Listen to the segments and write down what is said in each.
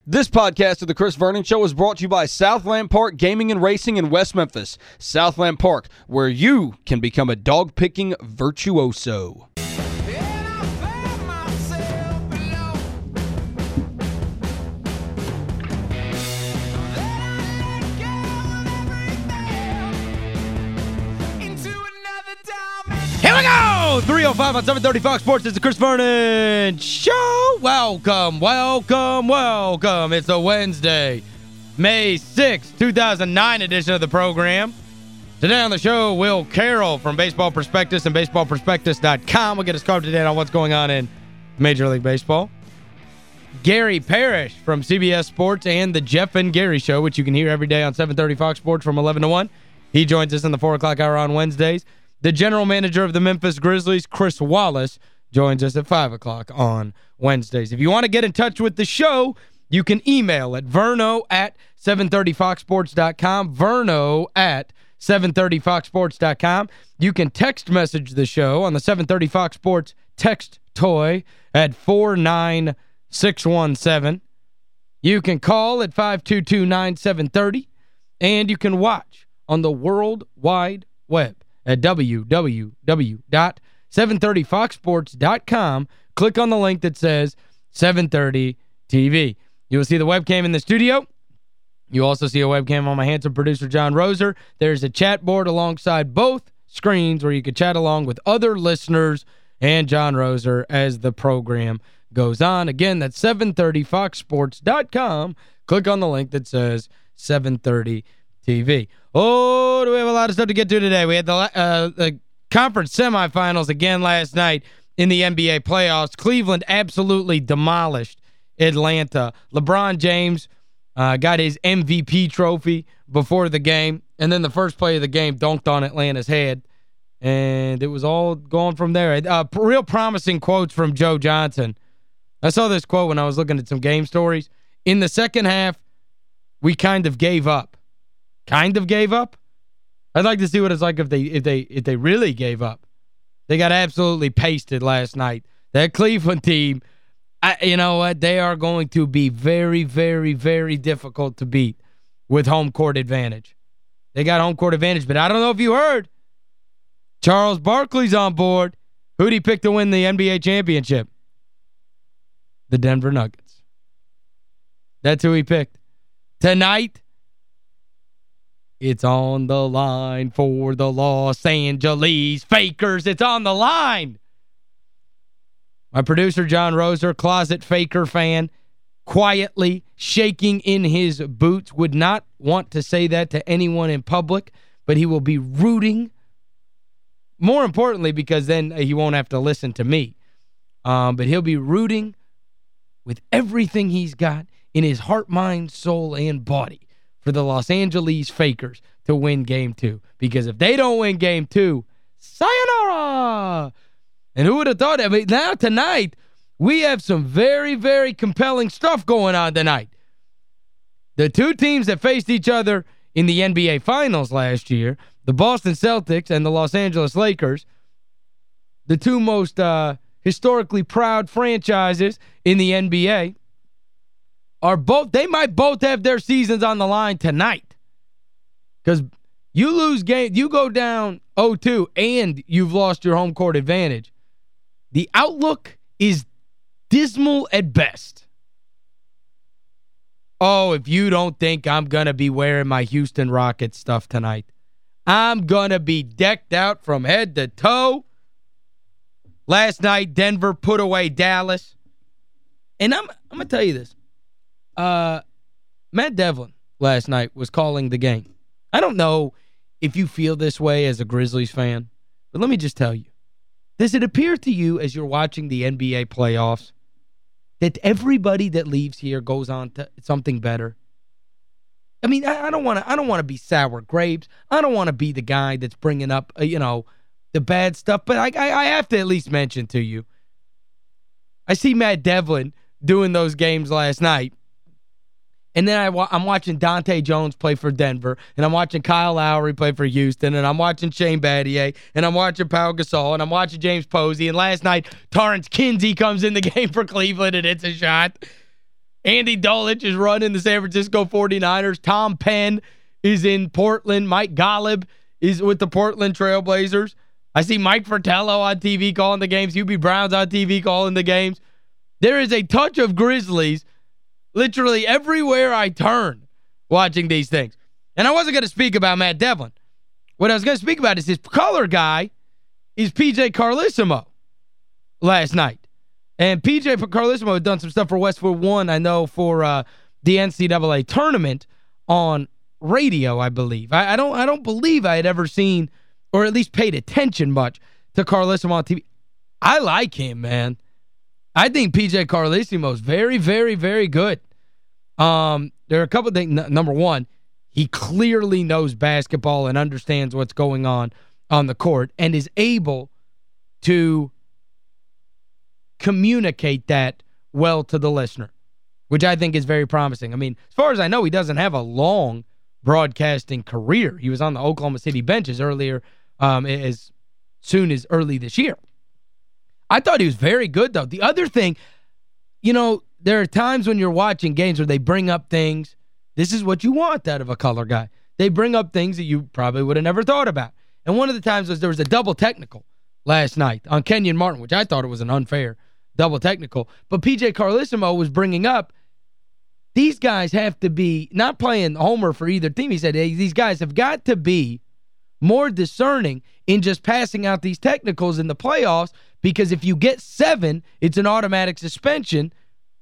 This podcast of The Chris Vernon Show is brought to you by Southland Park Gaming and Racing in West Memphis. Southland Park, where you can become a dog-picking virtuoso. Here we go! 3:05 on 730 Fox Sports. It's the Chris Vernon Show. Welcome, welcome, welcome. It's a Wednesday, May 6, 2009 edition of the program. Today on the show, Will Carroll from Baseball Prospectus and BaseballProspectus.com will get us caught today on what's going on in Major League Baseball. Gary Parrish from CBS Sports and the Jeff and Gary Show, which you can hear every day on 730 Fox Sports from 11 to 1. He joins us in the 4 o'clock hour on Wednesdays. The general manager of the Memphis Grizzlies, Chris Wallace, joins us at 5 o'clock on Wednesdays. If you want to get in touch with the show, you can email at verno@730foxsports.com, verno@730foxsports.com. You can text message the show on the 730 Fox Sports text toy at 49617. You can call at 522-9730, and you can watch on the World Wide Web at www.730foxsports.com. Click on the link that says 730 TV. You will see the webcam in the studio. You also see a webcam on my handsome producer, John Roser. There's a chat board alongside both screens where you can chat along with other listeners and John Roser as the program goes on. Again, that's 730foxsports.com. Click on the link that says 730 TV. Oh, do we have a lot of stuff to get to today? We had the conference semifinals again last night in the NBA playoffs. Cleveland absolutely demolished Atlanta. LeBron James got his MVP trophy before the game, and then the first play of the game dunked on Atlanta's head, and it was all going from there. Real promising quotes from Joe Johnson. I saw this quote when I was looking at some game stories. In the second half, we kind of gave up. Kind of gave up? I'd like to see what it's like if they really gave up. They got absolutely pasted last night. That Cleveland team, you know what? They are going to be very, very, very difficult to beat with home court advantage. They got home court advantage, but I don't know if you heard. Charles Barkley's on board. Who'd he pick to win the NBA championship? The Denver Nuggets. That's who he picked. Tonight, it's on the line for the Los Angeles Fakers. It's on the line. My producer, John Roser, closet Faker fan, quietly shaking in his boots, would not want to say that to anyone in public, but he will be rooting, more importantly, because then he won't have to listen to me. But he'll be rooting with everything he's got in his heart, mind, soul, and body for the Los Angeles Fakers to win Game 2. Because if they don't win Game 2, sayonara! And who would have thought that? I mean, now tonight, we have some very, very compelling stuff going on tonight. The two teams that faced each other in the NBA Finals last year, the Boston Celtics and the Los Angeles Lakers, the two most historically proud franchises in the NBA, they might both have their seasons on the line tonight. Because you lose game, you go down 0-2 and you've lost your home court advantage. The outlook is dismal at best. Oh, if you don't think I'm going to be wearing my Houston Rockets stuff tonight, I'm going to be decked out from head to toe. Last night, Denver put away Dallas. And I'm going to tell you this. Matt Devlin last night was calling the game. I don't know if you feel this way as a Grizzlies fan, but let me just tell you. Does it appear to you as you're watching the NBA playoffs that everybody that leaves here goes on to something better? I mean, I don't want to be sour grapes. I don't want to be the guy that's bringing up, the bad stuff, but I have to at least mention to you. I see Matt Devlin doing those games last night. And then I'm watching Dante Jones play for Denver, and I'm watching Kyle Lowry play for Houston, and I'm watching Shane Battier, and I'm watching Pau Gasol, and I'm watching James Posey, and last night Torrance Kinsey comes in the game for Cleveland and hits a shot. Andy Dolich is running the San Francisco 49ers. Tom Penn is in Portland. Mike Golub is with the Portland Trailblazers. I see Mike Fratello on TV calling the games. Hubie Brown's on TV calling the games. There is a touch of Grizzlies literally everywhere I turn watching these things. And I wasn't going to speak about Matt Devlin. What I was going to speak about is his color guy is P.J. Carlesimo last night. And P.J. Carlesimo had done some stuff for Westwood One, I know, for the NCAA tournament on radio, I believe. I don't believe I had ever seen or at least paid attention much to Carlesimo on TV. I like him, man. I think P.J. Carlesimo is very, very, very good. There are a couple of things. Number one, he clearly knows basketball and understands what's going on the court and is able to communicate that well to the listener, which I think is very promising. I mean, as far as I know, he doesn't have a long broadcasting career. He was on the Oklahoma City benches earlier, as soon as early this year. I thought he was very good, though. The other thing, you know, there are times when you're watching games where they bring up things. This is what you want out of a color guy. They bring up things that you probably would have never thought about. And one of the times was there was a double technical last night on Kenyon Martin, which I thought it was an unfair double technical. But P.J. Carlesimo was bringing up, these guys have to be, not playing homer for either team. He said, hey, these guys have got to be more discerning in just passing out these technicals in the playoffs, because if you get 7, it's an automatic suspension.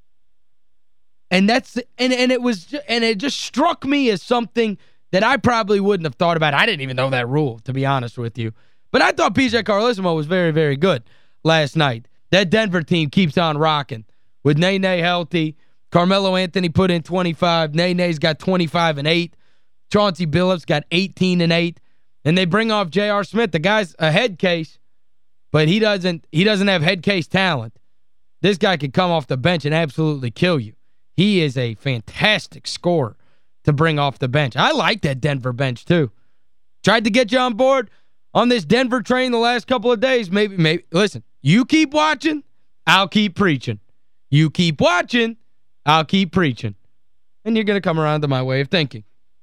And that's and it just struck me as something that I probably wouldn't have thought about. I didn't even know that rule, to be honest with you. But I thought P.J. Carlesimo was very, very good last night. That Denver team keeps on rocking. With Nene healthy, Carmelo Anthony put in 25. Nene's got 25 and 8. Chauncey Billups got 18 and 8. And they bring off J.R. Smith. The guy's a head case, but he doesn't have head case talent. This guy could come off the bench and absolutely kill you. He is a fantastic scorer to bring off the bench. I like that Denver bench, too. Tried to get you on board on this Denver train the last couple of days. Maybe listen, you keep watching, I'll keep preaching. You keep watching, I'll keep preaching. And you're going to come around to my way of thinking.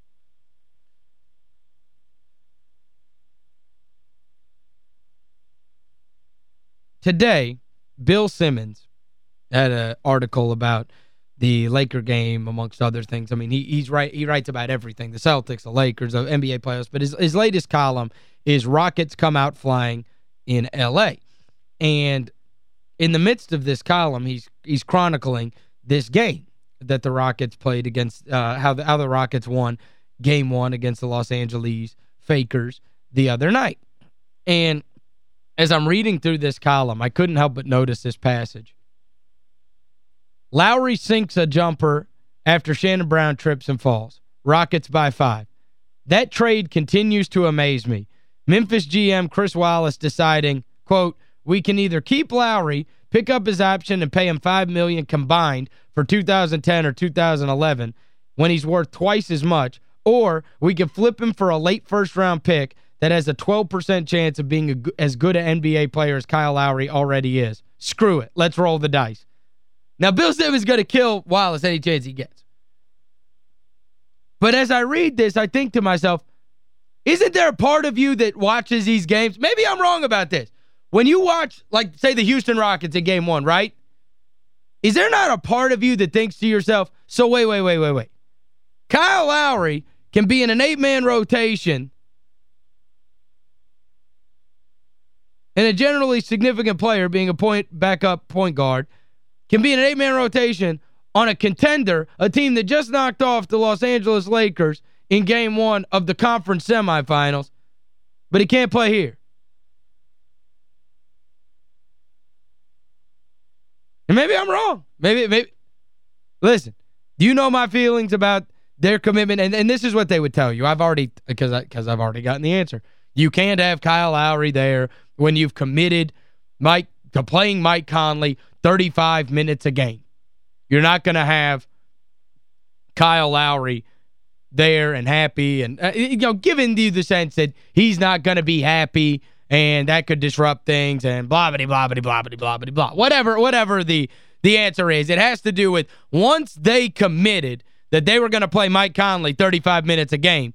Today, Bill Simmons had an article about the Laker game, amongst other things. I mean, he writes about everything, the Celtics, the Lakers, the NBA playoffs, but his latest column is Rockets Come Out Flying in L.A. And in the midst of this column, he's chronicling this game that the Rockets played against, how the Rockets won Game 1 against the Los Angeles Fakers the other night. And as I'm reading through this column, I couldn't help but notice this passage. Lowry sinks a jumper after Shannon Brown trips and falls. Rockets by 5. That trade continues to amaze me. Memphis GM Chris Wallace deciding, quote, we can either keep Lowry, pick up his option, and pay him $5 million combined for 2010 or 2011 when he's worth twice as much, or we can flip him for a late first-round pick that has a 12% chance of being as good an NBA player as Kyle Lowry already is. Screw it. Let's roll the dice. Now, Bill Simmons is going to kill Wallace any chance he gets. But as I read this, I think to myself, isn't there a part of you that watches these games? Maybe I'm wrong about this. When you watch, like, say, the Houston Rockets in Game 1, right? Is there not a part of you that thinks to yourself, so wait. Kyle Lowry can be in an 8-man rotation and a generally significant player, being a backup point guard, can be in an 8-man rotation on a contender, a team that just knocked off the Los Angeles Lakers in Game 1 of the conference semifinals, but he can't play here. And maybe I'm wrong. Maybe. Listen, do you know my feelings about their commitment? And this is what they would tell you. I've already, because I've already gotten the answer. You can't have Kyle Lowry there when you've committed to playing Mike Conley 35 minutes a game. You're not going to have Kyle Lowry there and happy and, giving you the sense that he's not going to be happy and that could disrupt things and blah, blah, blah, blah, blah, blah, blah, blah. Whatever the The answer is it has to do with once they committed that they were going to play Mike Conley 35 minutes a game,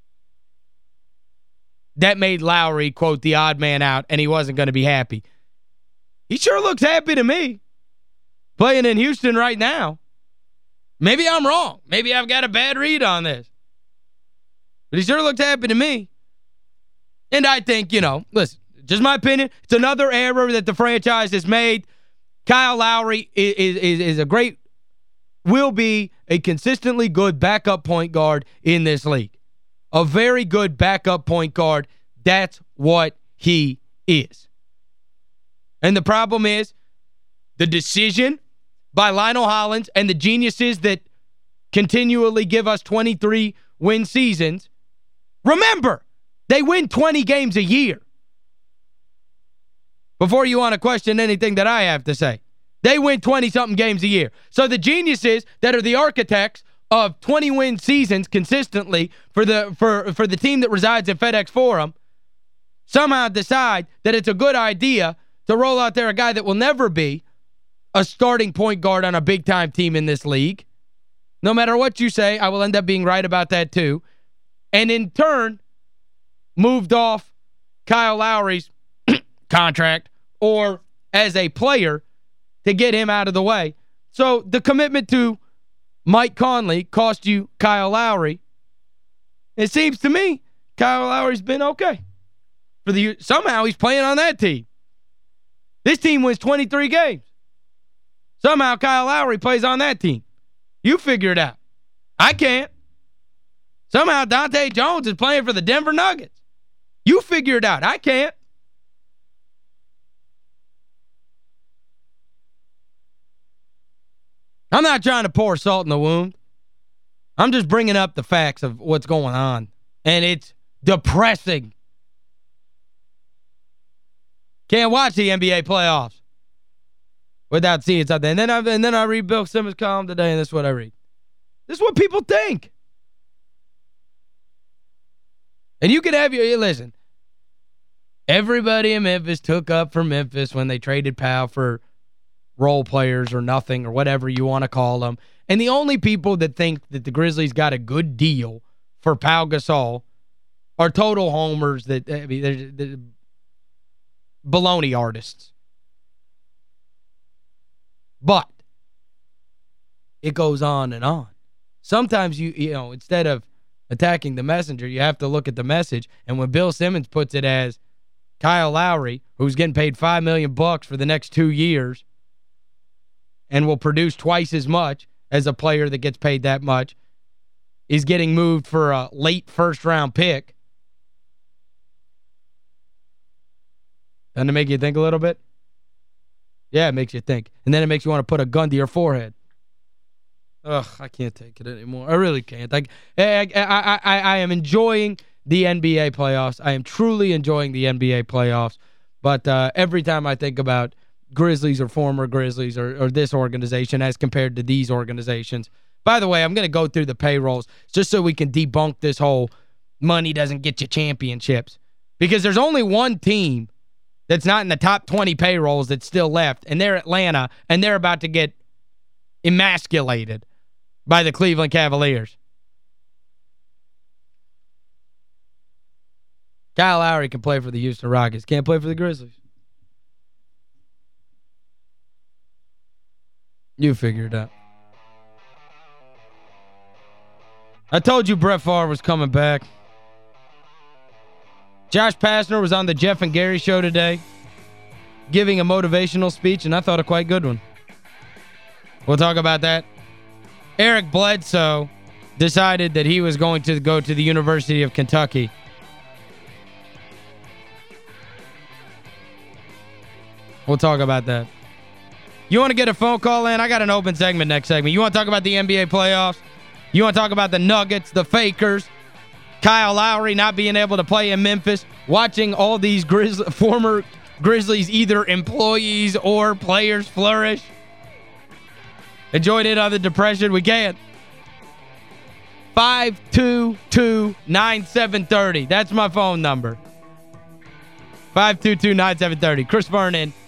that made Lowry, quote, the odd man out, and he wasn't going to be happy. He sure looks happy to me playing in Houston right now. Maybe I'm wrong. Maybe I've got a bad read on this. But he sure looked happy to me. And I think, you know, listen, just my opinion, it's another error that the franchise has made. Kyle Lowry is a great, will be a consistently good backup point guard in this league. A very good backup point guard. That's what he is. And the problem is the decision by Lionel Hollins and the geniuses that continually give us 23-win seasons. Remember, they win 20 games a year. Before you want to question anything that I have to say. They win 20-something games a year. So the geniuses that are the architects of 20-win seasons consistently for the team that resides at FedEx Forum somehow decide that it's a good idea to roll out there a guy that will never be a starting point guard on a big-time team in this league. No matter what you say, I will end up being right about that too. And in turn, moved off Kyle Lowry's contract or as a player to get him out of the way. So the commitment to Mike Conley cost you Kyle Lowry. It seems to me Kyle Lowry's been okay. Somehow he's playing on that team. This team wins 23 games. Somehow Kyle Lowry plays on that team. You figure it out. I can't. Somehow Dante Jones is playing for the Denver Nuggets. You figure it out. I can't. I'm not trying to pour salt in the wound. I'm just bringing up the facts of what's going on. And it's depressing. Can't watch the NBA playoffs without seeing something. And then I read Bill Simmons' column today, and this is what I read. This is what people think. And you can have listen, everybody in Memphis took up for Memphis when they traded Powell for role players or nothing or whatever you want to call them. And the only people that think that the Grizzlies got a good deal for Pau Gasol are total homers that, I mean, they're baloney artists. But it goes on and on. Sometimes you know, instead of attacking the messenger, you have to look at the message. And when Bill Simmons puts it as Kyle Lowry, who's getting paid $5 million for the next 2 years and will produce twice as much as a player that gets paid that much, is getting moved for a late first-round pick. Doesn't it make you think a little bit? Yeah, it makes you think. And then it makes you want to put a gun to your forehead. Ugh, I can't take it anymore. I really can't. I am enjoying the NBA playoffs. I am truly enjoying the NBA playoffs. But every time I think about Grizzlies or former Grizzlies or this organization as compared to these organizations. By the way, I'm going to go through the payrolls just so we can debunk this whole money doesn't get you championships. Because there's only one team that's not in the top 20 payrolls that's still left, and they're Atlanta, and they're about to get emasculated by the Cleveland Cavaliers. Kyle Lowry can play for the Houston Rockets. Can't play for the Grizzlies. You figure it out. I told you Brett Favre was coming back. Josh Pastner was on the Jeff and Gary show today giving a motivational speech, and I thought a quite good one. We'll talk about that. Eric Bledsoe decided that he was going to go to the University of Kentucky. We'll talk about that. You want to get a phone call in? I got an open segment next segment. You want to talk about the NBA playoffs? You want to talk about the Nuggets, the Fakers, Kyle Lowry not being able to play in Memphis, watching all these former Grizzlies, either employees or players, flourish? Enjoyed it on the depression? We can. 522-9730. That's my phone number. 522-9730. Chris Vernon.